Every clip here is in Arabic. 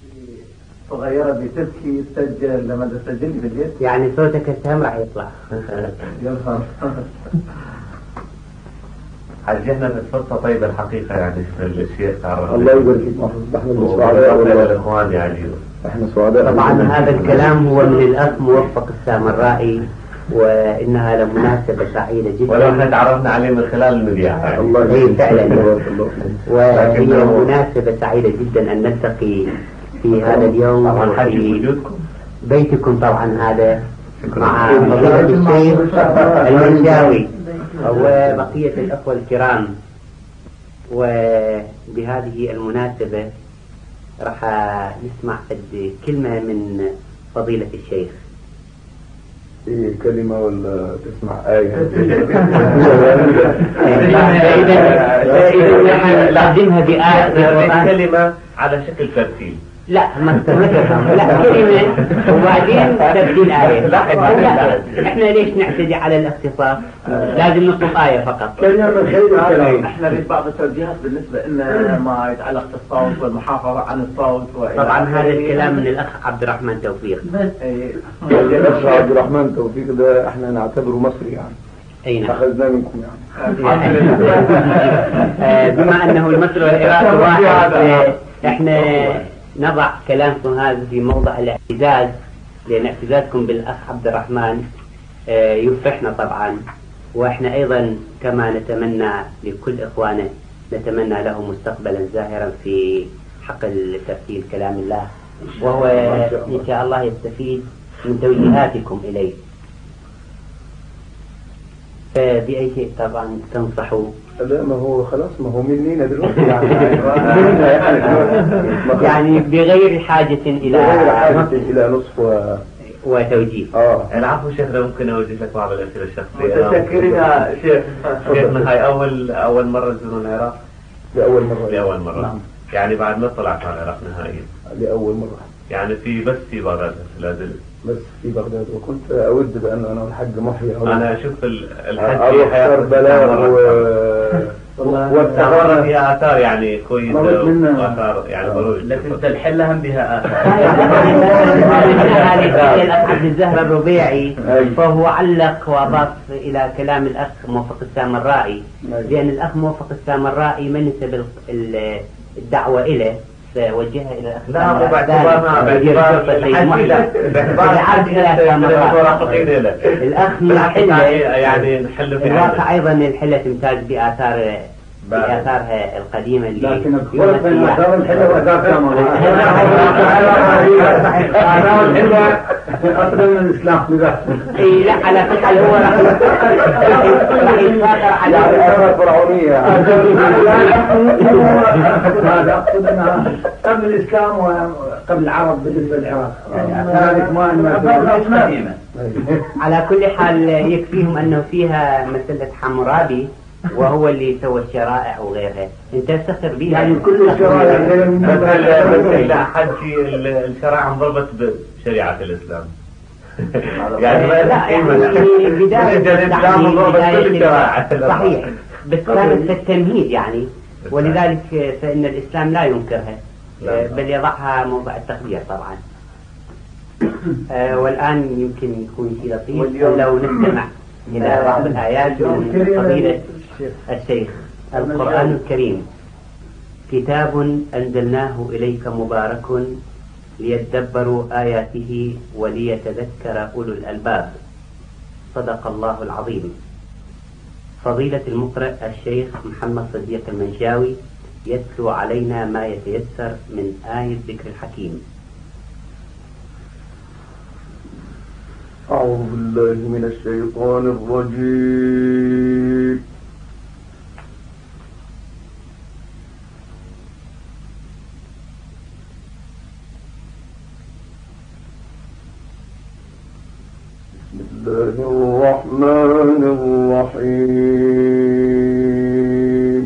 صغيرة بتبكي تسجل لما تسجل لي بالبيت يعني صوتك التهم راح يطلع. يظهر. حجحنا في الفرصة طيبة الحقيقة يعني في الشيخ تعرف. الله يبارك فيك. احنا سعداء الاخوان يعني. احنا سعداء. طبعا هذا الكلام هو من الاخ موفق السامرائي، وانها لمناسبة سعيدة جدا. ولو احنا تعرفنا عليه من خلال المذياع يعني. الله فعلا. وهي مناسبة سعيدة جدا ان نلتقي في هذا اليوم في بيتكم طبعا هذا مع فضيلة الشيخ المنشاوي وبقية الأخوة الكرام. وبهذه المناسبة راح نسمع كلمة من فضيلة الشيخ. كلمة ولا تسمع آية؟ إذا نقدمها بآية كلمة على شكل ترتيب. لا ما تفهم. لا كلمة وبعدين تبديل آية. لا احنا ليش نعتدي على الاختصاص؟ لازم نطلب آية فقط. كلمة من خير الكلام. احنا نريد بعض التوجيهات بالنسبة لنا ما يتعلق بالصوت والمحافظة عن الصوت. طبعا هذا الكلام من الأخ عبد الرحمن توفيق. الأخ عبد الرحمن توفيق ده احنا نعتبره مصري يعني. أي نعم. أخذنا منكم يعني. بما أنه المصري والعراق واحد، احنا نضع كلامكم هذا في موضع الاعتزاز، لأن اعتزازكم بالأخ عبد الرحمن يفرحنا طبعا. وإحنا أيضا كما نتمنى لكل إخوانه نتمنى له مستقبلا زاهرا في حقل ترتيل كلام الله، وهو إن شاء الله يستفيد من توجيهاتكم إليه. فبأي شيء طبعا تنصحوا؟ لا ما هو خلاص ما هو منينا دلوقتي يعني بغير حاجة إلى نصف وتوجيه. العفو شيخ، لو ممكن أوجه لك بعض الأسئلة الشخصية. متشكرين يا شيخ. شيخنا هاي أول مرة تزورون العراق؟ لأول مرة. نعم. يعني بعد ما طلعت على العراق نهائيا؟ لأول مرة. يعني بس في بغداد لا زلت؟ بس في بغداد، وكنت أود بأن أنا والحج محيي أنا أشوف الحج أروح كربلاء واستمر فيها آثار يعني كويسة وآثار يعني ضروري. لكن تلحلها بها آثار. الأخ عبد الزهر الربيعي فهو علق وأضاف إلى كلام الأخ موفق السامرائي، لأن الأخ موفق السامرائي ما نسب الدعوة إليه وجهها إلى الأخ. لا مو الأخ من حلة يعني نحل في الواقع أيضا الحلة تمتاز بآثارها القديمة اللي لكن الفرق بين آثار الحلة وآثار السامرائي آثار الحلة أصلا من الإسلام بذاته. إي لا على فكرة هو راح يتفاخر على الآثار الفرعونية. هذا أقصد أنها قبل الإسلام وقبل العرب بالنسبة للعراق. على كل حال يكفيهم أنه فيها مسألة حمورابي وهو اللي سوى الشرائع وغيرها. انت تفتخر بها يعني كل الشرائع لا حد في الشرائع انضربت بشريعة الإسلام. يعني بداية صحيح، بس كانت في التمهيد يعني، ولذلك فإن الإسلام لا ينكرها بل يضعها موضع التخدير طبعا. والآن يمكن يكون شيء لطيف لو نستمع إلى بعض الآيات من فضيلة الشيخ. القرآن الكريم كتاب أنزلناه إليك مبارك ليدبروا آياته وليتذكر أولو الألباب. صدق الله العظيم. فضيلة المقرئ الشيخ محمد صديق المنشاوي يتلو علينا ما يتيسر من آية ذكر الحكيم. أعوذ بالله من الشيطان الرجيم. بسم الله الرحمن الرحيم.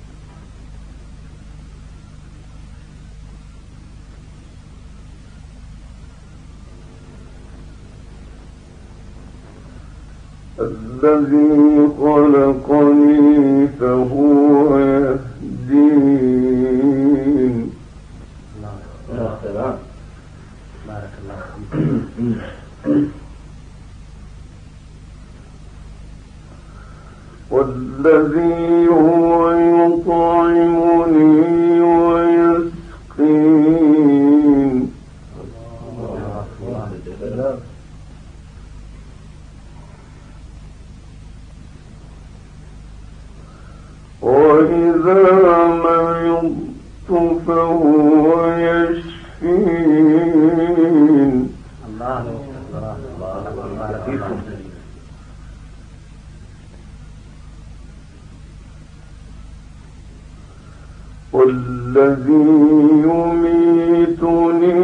الذي خلقني فهو يهدين. والذي هو يطعمني ويسقين وإذا مرضت فهو يشفين. الله فيكم. والذي يميتني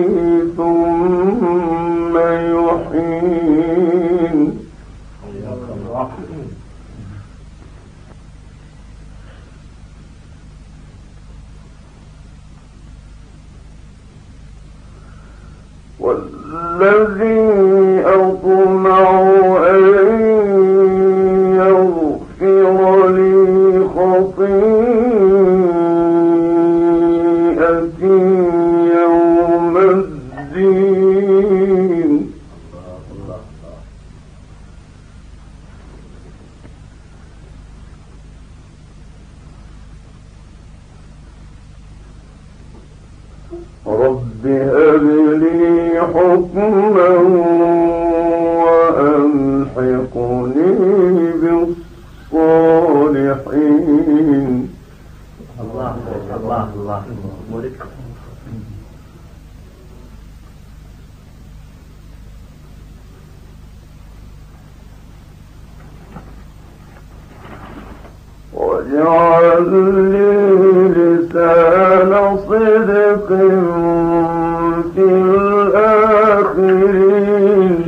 ثم يحيين. والذي أطمع أن يغفر لي خطيئتي يوم الدين. رب هب لي حكما وألحقني بالصالحين. الله الله الله ملك. واجعل لي لسان صدق في الآخرين.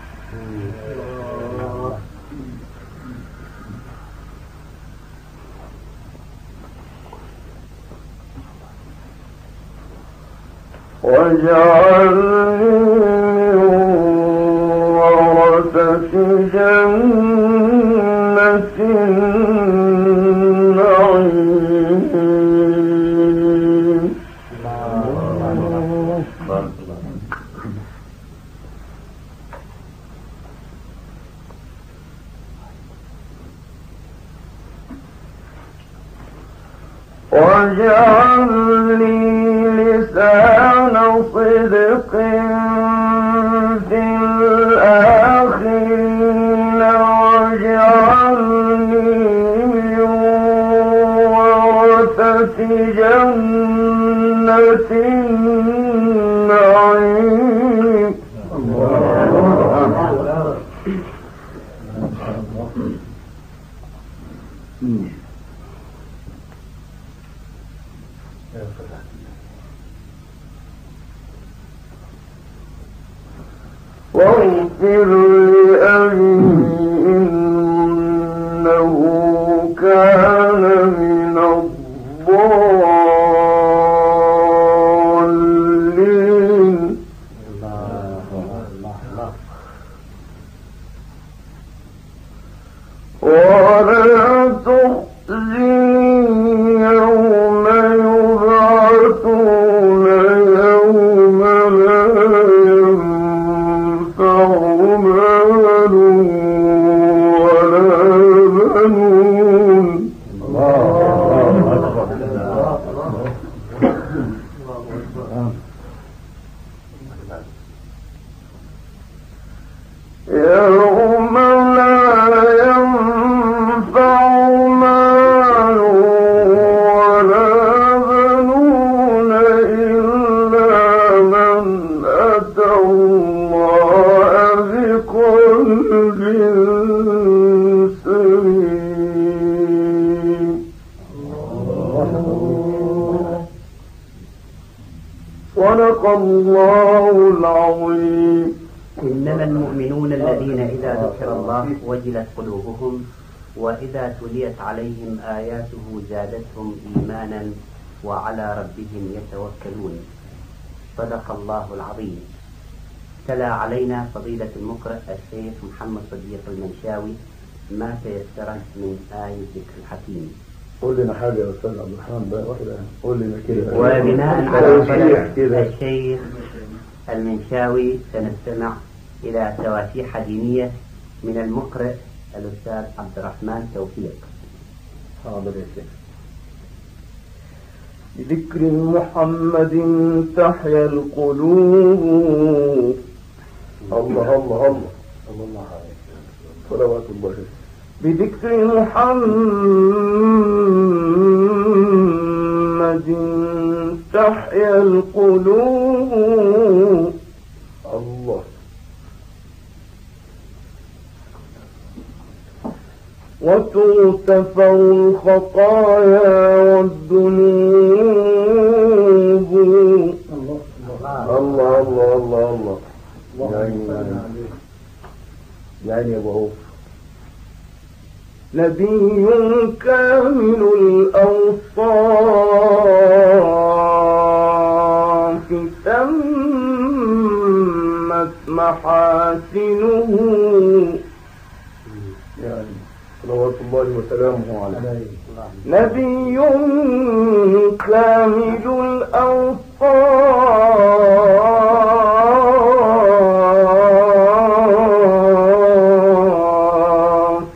واجعلني ورثة جنة النعيم. واجعل لي لسان صدق في الآخرين. واجعلني من ورثة جنة النعيم. واغفر لأبي إنه كان من الضالين. ولا تخزني يوم يبعثون يوم لا ينفع مال ولا بنون. يوم لا ينفع مال ولا بنون إلا من أتى الله بقلب سليم. صدق الله العظيم. إنما المؤمنون الذين إذا ذكر الله وجلت قلوبهم وإذا تليت عليهم آياته زادتهم إيمانا وعلى ربهم يتوكلون. صدق الله العظيم. تلا علينا فضيلة المقرئ الشيخ محمد صديق المنشاوي ما تيسر من آية ذكر الحكيم. قول لنا حاجة يا أستاذ عبد الرحمن بقى واحدة. قول لنا كده. وبناء على طلب الشيخ المنشاوي سنستمع إلى تواشيح دينية من المقرئ الأستاذ عبد الرحمن توفيق. حاضر يا شيخ. بذكر محمد تحيا القلوب. الله الله الله الله عليك صلوات الله. بذكر محمد تحيا القلوب. الله. وتغتفر الخطايا والذنوب. الله الله الله الله. يعني يا ابو عوف. نبي كامل الأوصاف تمت محاسنه. يعني صلوات الله وسلامه عليه. نبي كامل الأوصاف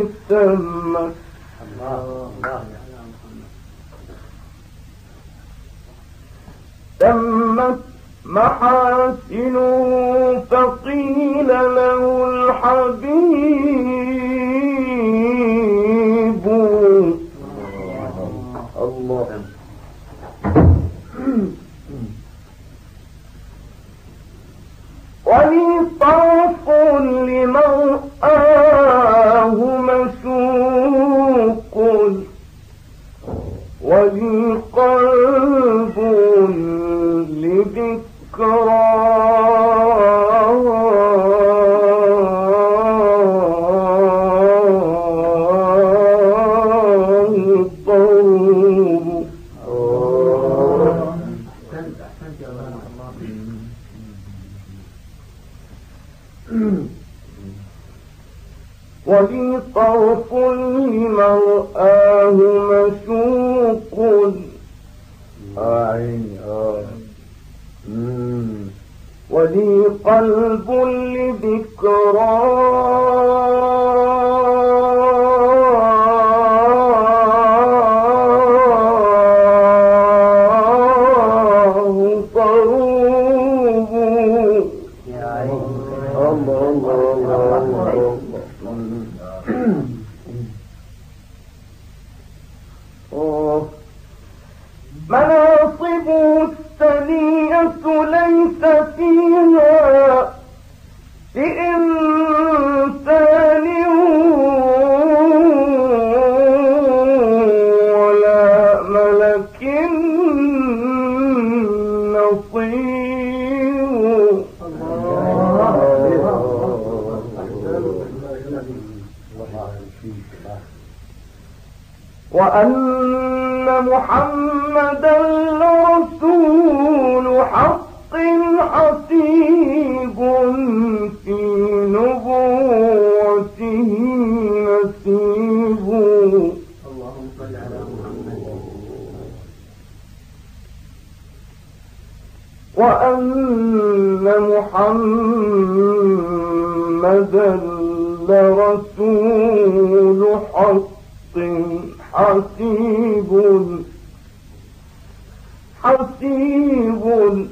تمت محاسنه. فقيل له الحبيب. الله. ولي طرف لمرآه مسوق. ولي قلب ولي طرف لمرآه مسوق. عيني ولي قلب لذكراه طروب. الله الله الله الله. مناصبه الثنية ليس فيها لإنسان ولا ملك نصير. وأن محمدا لرسول حق حسيب في نبوته نسيب. اللهم صل على محمد. وأن محمدا لرسول حق حسيب حسيب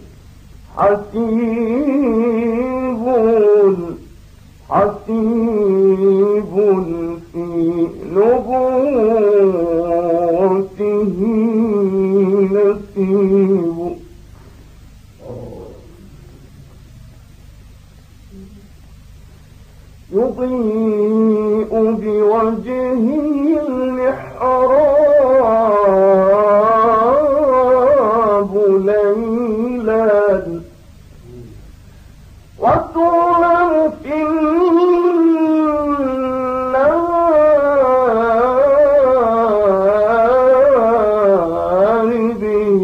حسيب حسيب في نبوته نسيب. يضيء بوجهه المحراب ليلا وتظلم في النار به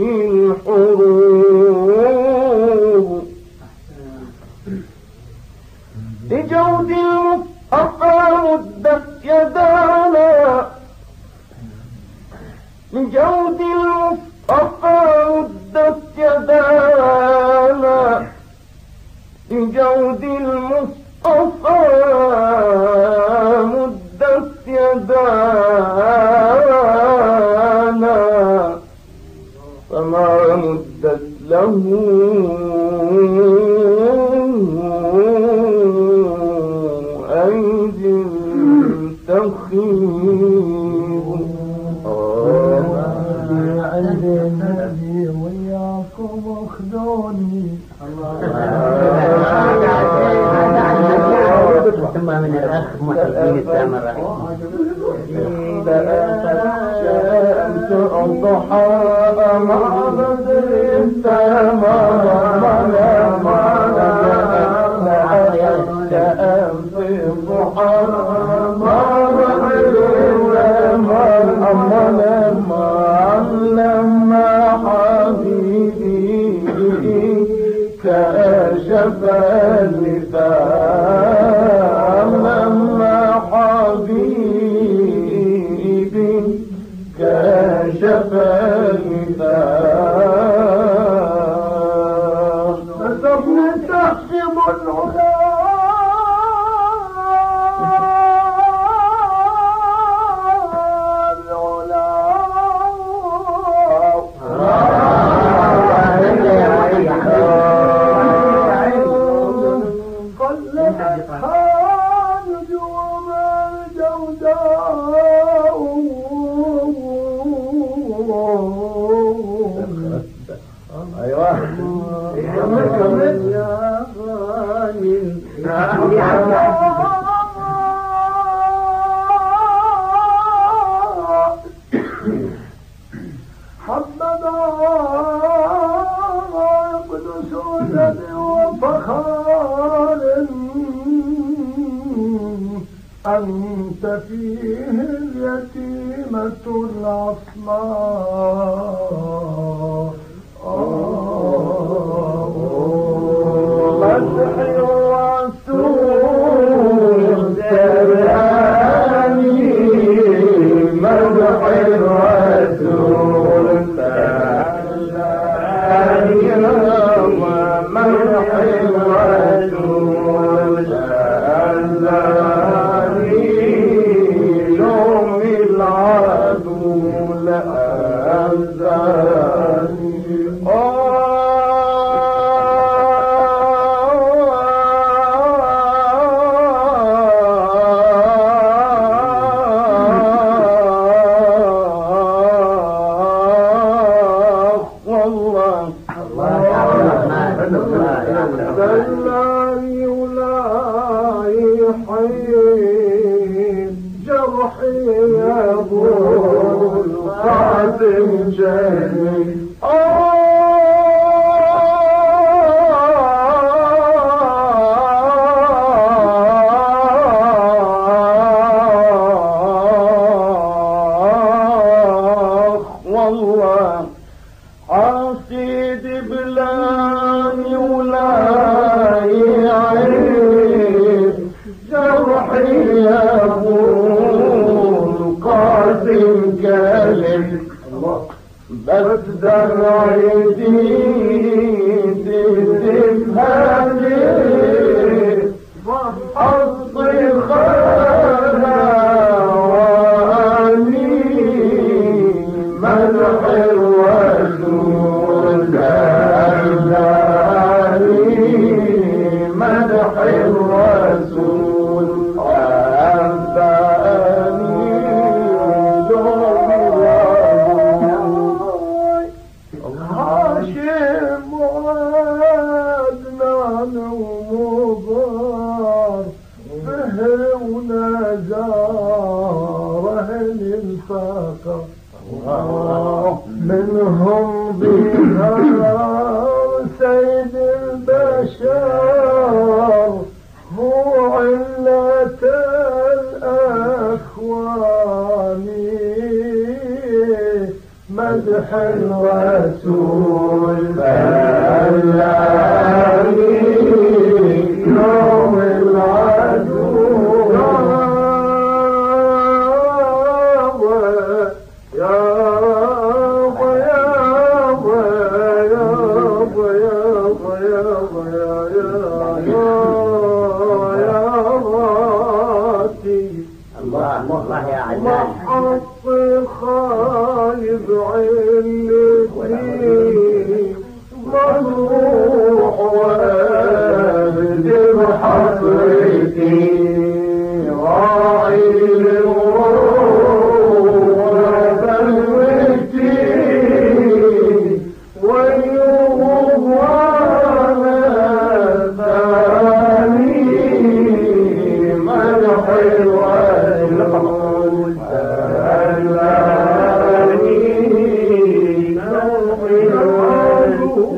الحروب. لجود المصطفى مدت يدانا. لجود المصطفى مدت يدانا. لجود المصطفى مدت يدانا. مدت له أيدي تخيب عندي النبي وياكم اخذوني ثم من الأخ محي الدين السامرة شمس الضحى مع بدر السماء شمس الضحى مع بدر السماء لما حبيبي كشف اللسان لما حبيبي كشف اللسان فسبني تحسب العلا أنت فيه اليتيمة العصماء مدح الرسول تباني مدح الرسول تباني مدح الرسول منهم بهار سيد البشر هو علة الأخوان مدح الرسول بلاني يوم العدو محط خايب علتي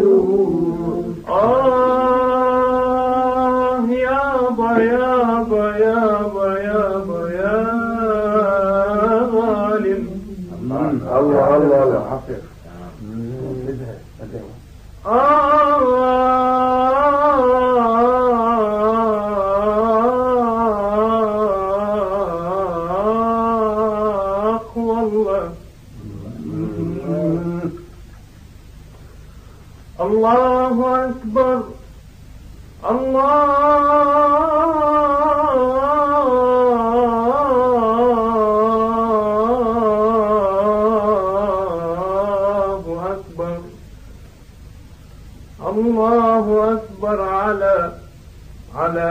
يابا يابا يابا يابا يا غالب. الله الله الله حفظ. والله الله أكبر الله أكبر على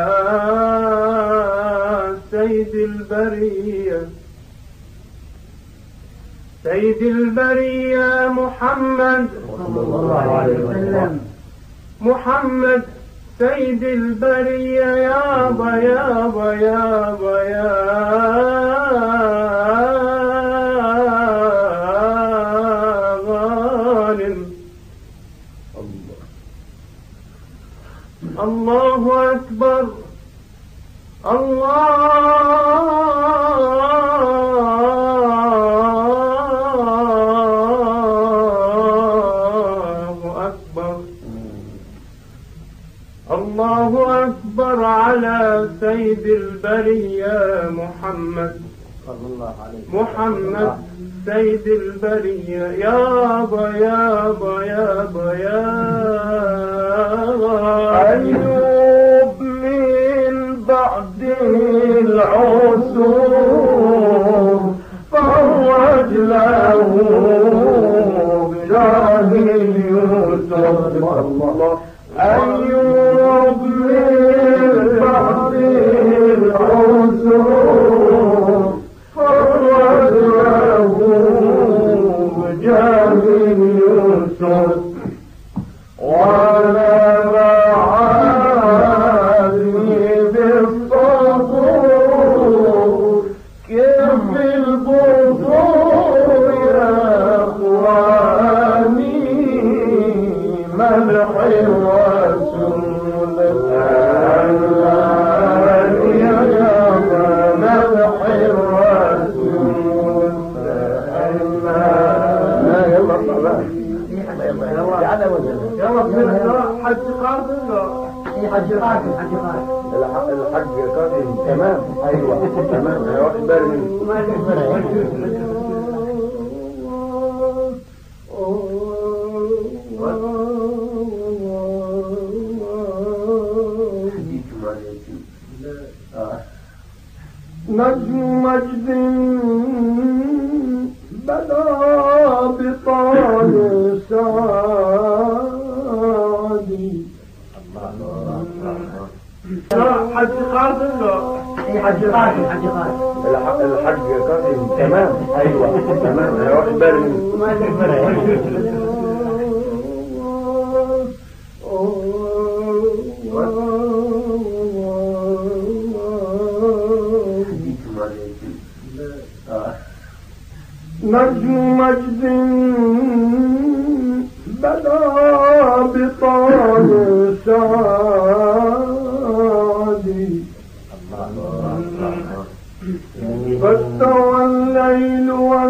سيد البرية محمد صلى الله عليه وسلم. محمد سيد البرية يابا يابا يابا يا غالب. الله أكبر الله أكبر على سيد البرية محمد محمد سيد البرية يابا يابا يابا يا أيوب من بعد العسور فرج له بجاه يوسف. أيوب من بعد العسور فرج له بجاه يوسف. ولا معاني بالصبور كيف البطور يا اخواني ملح الرسول يا ملح الرسول. يلا حج قاسم حج قاسم الحج قاسم تمام. ايوه تمام. انا واخد بالي نجم مجد بدا بطال سعادي. حج قاسم حج قاسم الحج قاسم تمام. ايوه تمام. انا واخد بالي نجم مجد بدا بطال سعادي. فاستوى الليل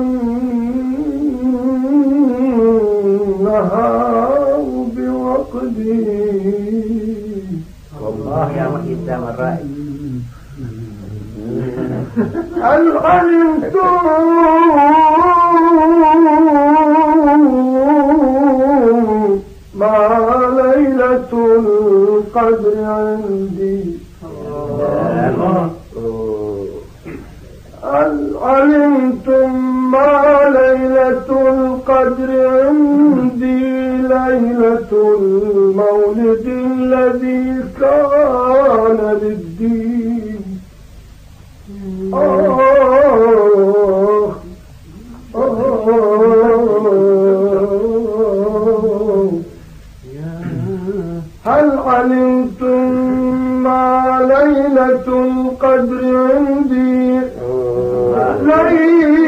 والنهار بوقته. والله يا محي السلام الرائد. هل علمتم ما ليلة القدر عندي؟ هل علمتم ما ليلة القدر عندي؟ ليلة المولد الذي كان للدين. هل علمتم ما ليلة القدر عندي؟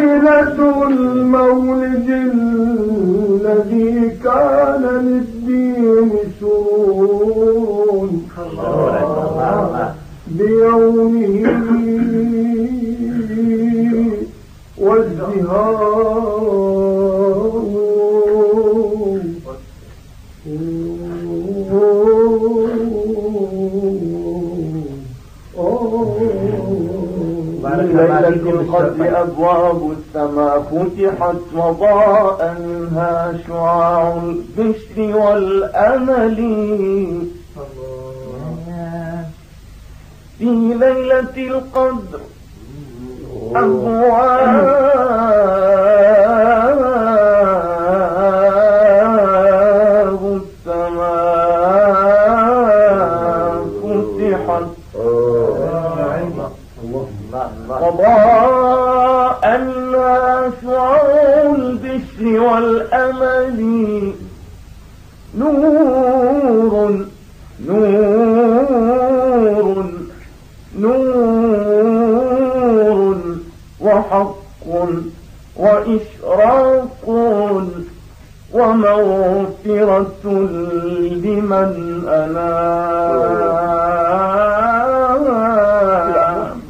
ليلة المولد الذي كان للدين. الدين سرور بيومه وازدهار ليلة القدر أبواب السماء فتحت وضاء منها شعاع البشر والأمل في ليلة القدر أبواب السماء فتحت وضاء منها شعاع البشر والأمل نور نور نور وحق وإشراق ومغفرة لمن أناب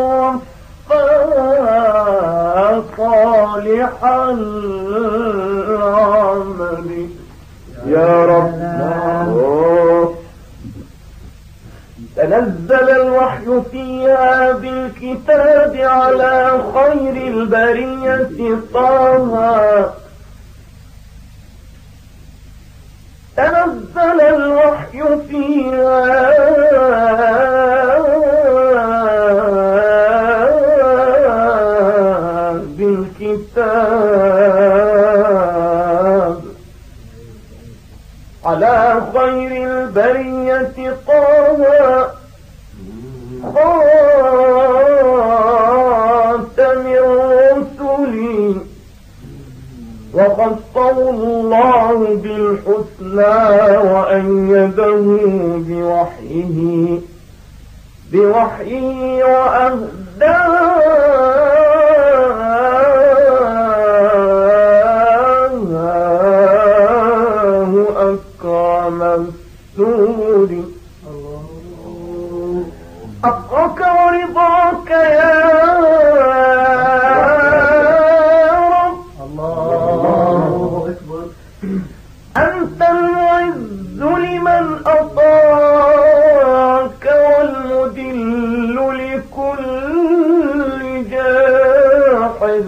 ووفى صالح العمل يا رب. تنزل الوحي فيها بالكتاب على خير البرية طه. تنزل الوحي فيها بالكتاب على خير البرية طه خاتم الرسل وخصه الله بالحسنى وأيده بوحيه وأهداه أكرم السور. أفرك ورضاك يا رب. الله أكبر. أنت المعز لمن أطاعك والمذل لكل جاحد.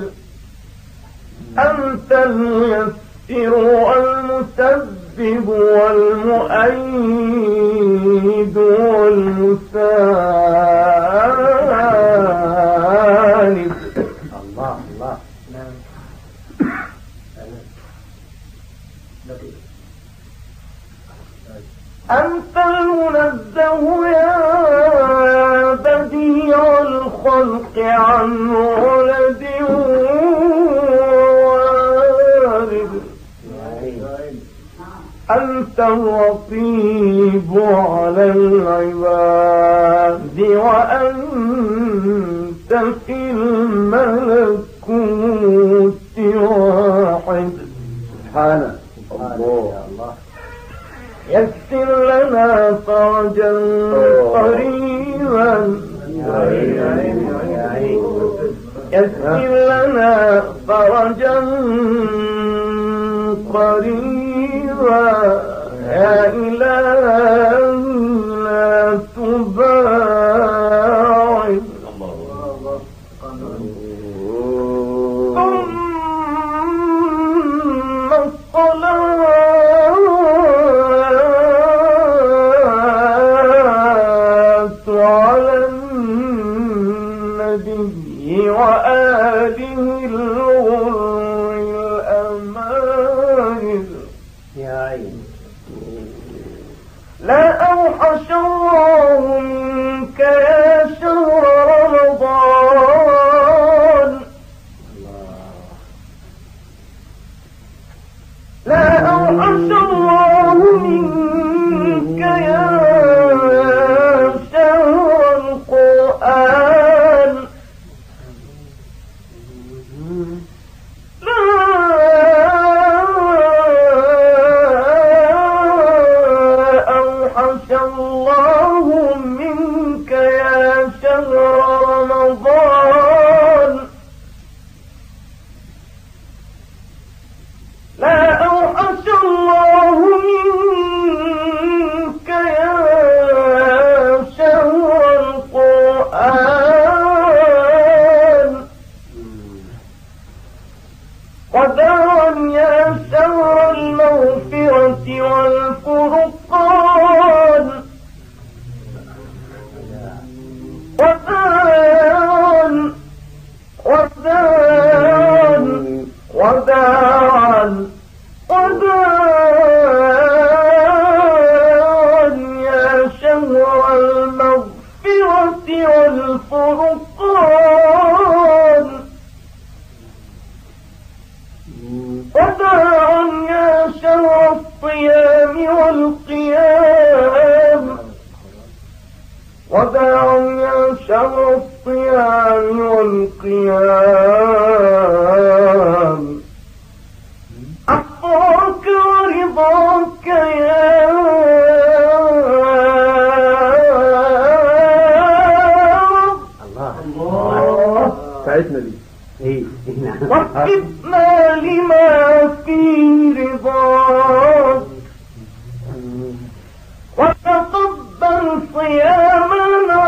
أنت الميسر والمسبب والمؤيد والمساند. الله الله. أنت المنزه يا بديع الخلق عن ولد وارد. أنت الرقيب على العباد وأنت في الملكوت واحد. سبحانه الله. يسر لنا فرجا قريبا. يسر لنا فرجا قريبا يا إلهي لا تباعد. ثم الصلاة على النبي وآله الغر الأمان. يا عين لا أوحش الله منك يا شهر رمضان. لا أوحش الله منك يا شهر القرآن. لا شهر الصيام والقيام عفوك ورضاك يا الله ساعدنا دي. وفقنا لما فيه رضاك وتقبل صيامنا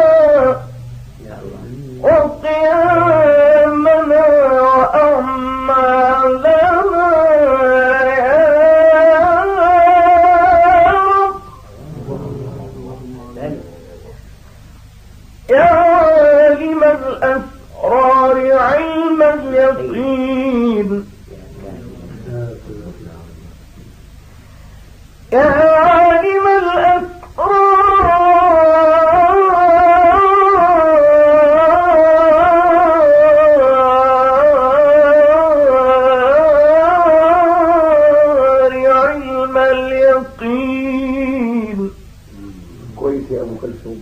وقيامنا وأعمالنا يا عالم الأسرار علم اليقين يا عالم الأسرار علم اليقين. كويس يا ابو كلثوم.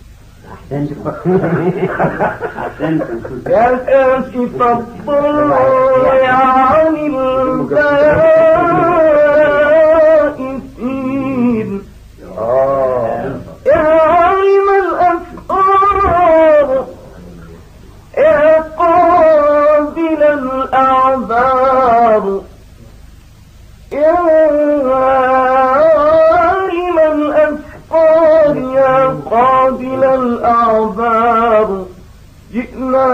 يا كاشف الضر عن البائسين يا عالم الأسرار يا قابل الأعذار يا عالم الأسرار يا قابل الأعذار جئنا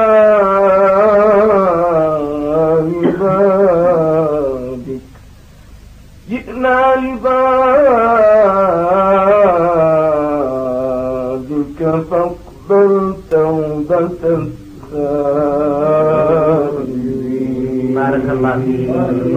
لبابك جئنا لبابك فاقبل توبة السائلين. بارك الله فيك.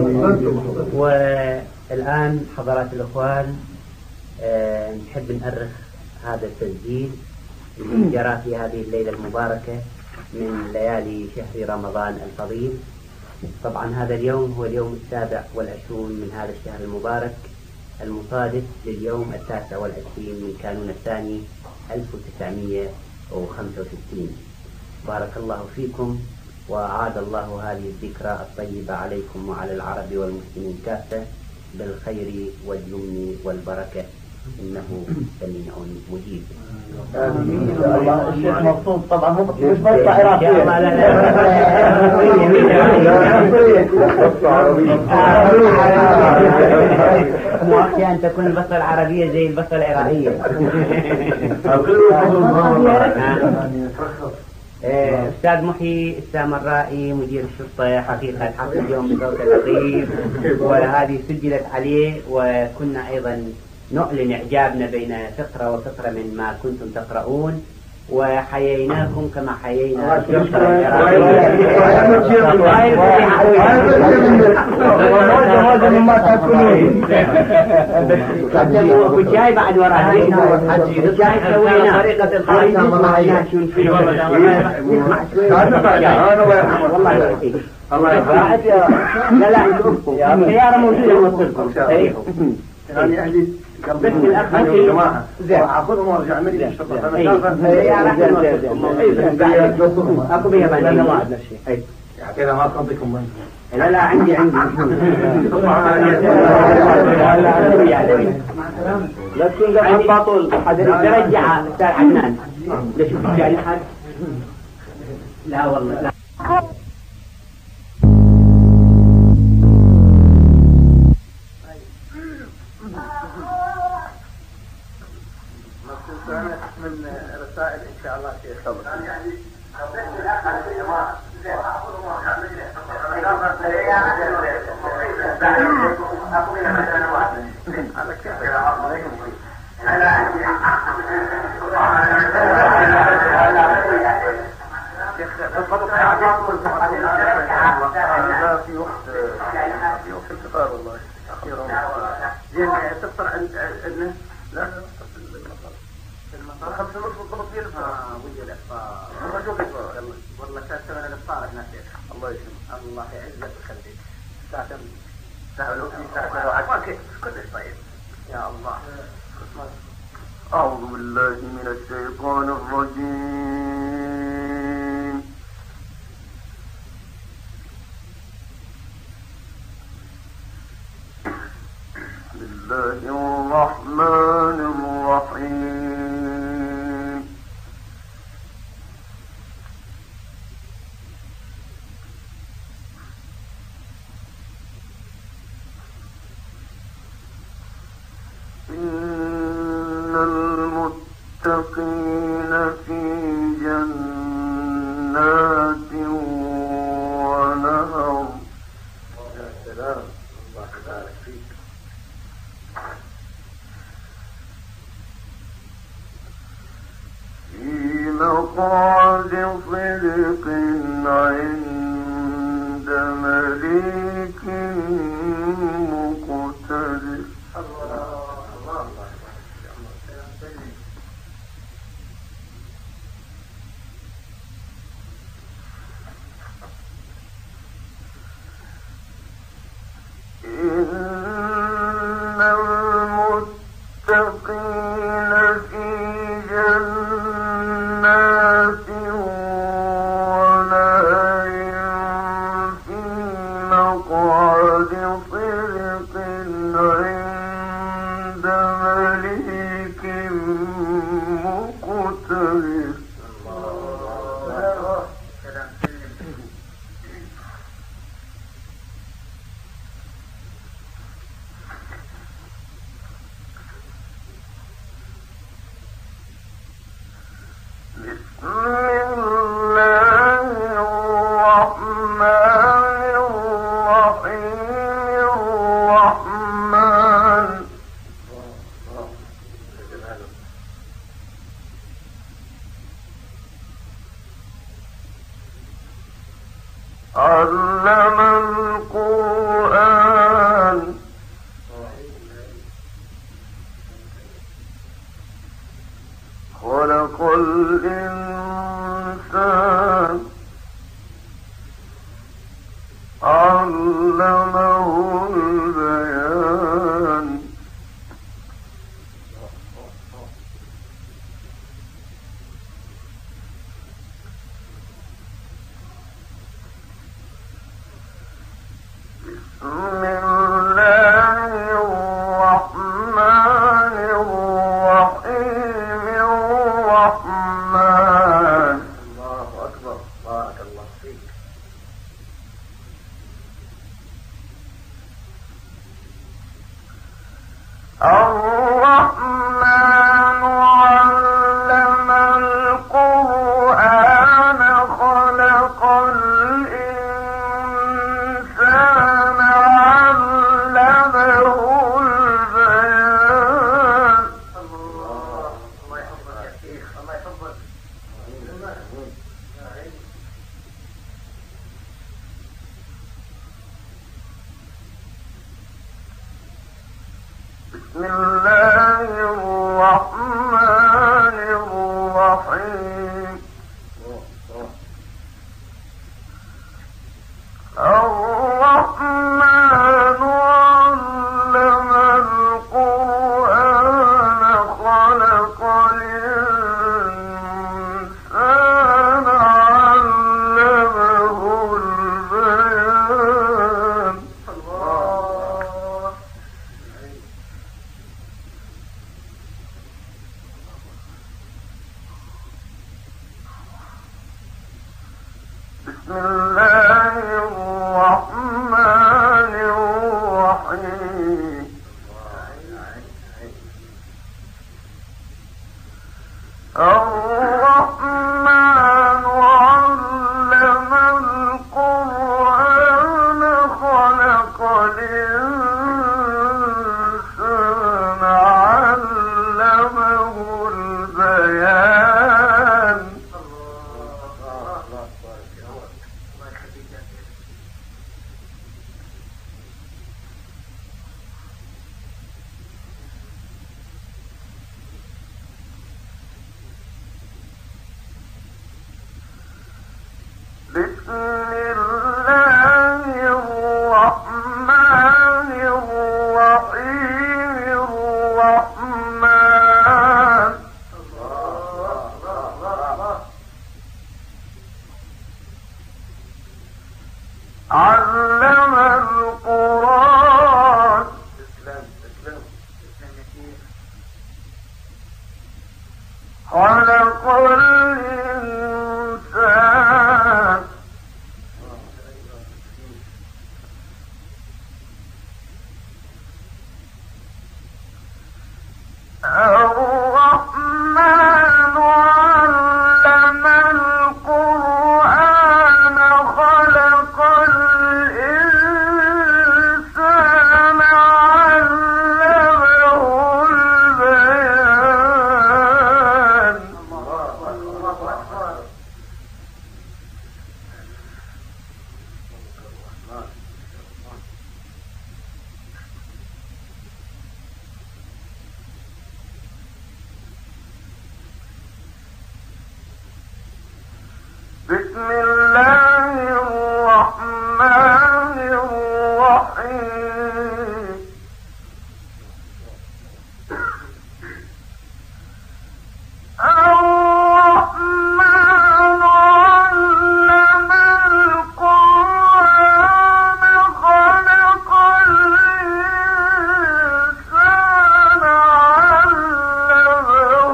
والآن حضرات الأخوان نحب نأرخ هذا التسجيل اللي جرى في هذه الليلة المباركة من ليالي شهر رمضان الفضيل. طبعا هذا اليوم هو اليوم 27 من هذا الشهر المبارك المصادف لليوم 29 من كانون الثاني 1965. بارك الله فيكم وأعاد الله هذه الذكرى الطيبة عليكم وعلى العرب والمسلمين كافة بالخير واليمن والبركة إنه سميع مجيب. الله الشيخ مبسوط طبعا مش بطلع عراقية مؤخي أن تكون البصرة العربية زي البصرة العراقية. أستاذ محي السامرائي مدير الشرطة حقيقة حق اليوم بصوت لطيف وهذه سجلت عليه، وكنا أيضا نعلن إعجابنا بين فقرة وفقرة من ما كنتم تقرؤون وحييناكم كما حيينا الشرطة والجاي بعد وراء الجاي سوينا طريقة الخريطة والله يعطيك الله يبارك. لا لا السيارة موجودة موصلكم. يعني أهلي بس الأخ يا جماعة أخذهم وارجع مني للشرطة. أكو بيها بني ما عندنا شيء كذا ما تنطيكم. لا لا عندي لا تكون قاعد باطل ترجع أستاذ عدنان لشوف الجاي حد. لا والله لا. من رسائل إن شاء الله شيخ خبر. في وقت الفطار والله أخيرا زين تفطر عندنا لا المطار 5 ونص بالضبط في الإفطار ويا الإفطار والله كان سمعنا الإفطار هناك الله يسلمك الله يعزك ويخليك ساعة ونص كلش طيب يا الله أعوذ بالله من الشيطان الرجيم. بسم الله الرحمن الرحيم. إن المتقين في جنات ونهر. يا سلام، الله يبارك فيك. في مقعد صدق عند مليك مقتدر. إن المتقين في جنات ونهر في مقعد صدق عند مليك مقتدر. بسم الله الرحمن الرحيم. الرحمن علم القرآن. خلق الإنسان. علمه البيان. بسم الله الرحمن الرحيم. الرحمن الله أكبر، بارك الله فيك. الرحمن علم القرآن. خلق الإنسان. علمه البيان. الله يحفظك يا شيخ، الله يحفظك. بسم الله الرحمن الرحيم. الرحمن علم القرآن. خلق الإنسان. علمه البيان. الله. بسم الله الرحمن الرحيم. الرحمن علم القرآن. خلق الإنسان. علمه البيان. بسم الله الرحمن الرحيم. الرحمن خلق الإنسان الرحمن علم القرآن خلق الإنسان علمه البيان بسم الله الرحمن الرحيم الرحمن علم القرآن خلق الإنسان علمه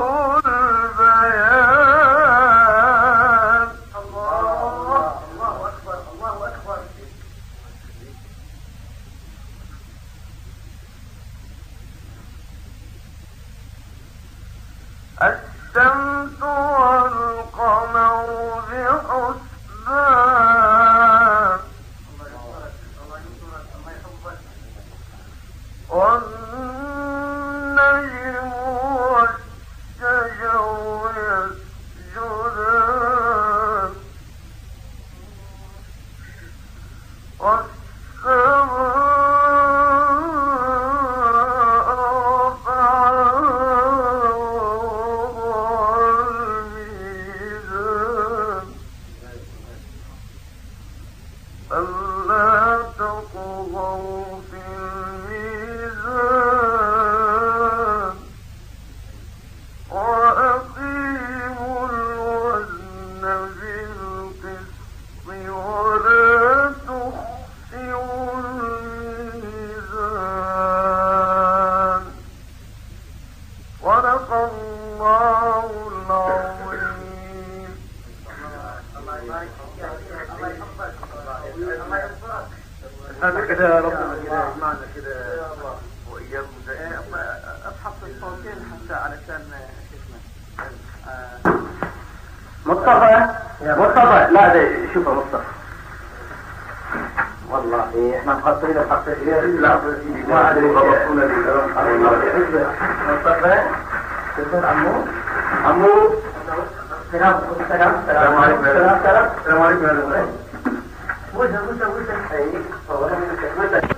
البيان الله أكبر الله أكبر الشمس والقمر بحسبان والنجم والشجر يسجدان ألا تطغوا في الميزان وأقيموا الوزن بالقسط ولا تخسروا الميزان صدق الله العظيم. هذا كده ربنا يسمعنا كده وإياكم زي أبحث الصوتين حتى علشان اسمه مصطفى لا ده شوفه مصطفى والله احنا مقصرين الحق لا ما ادري مصطفى تقول عمو السلام عليكم السلام عليكم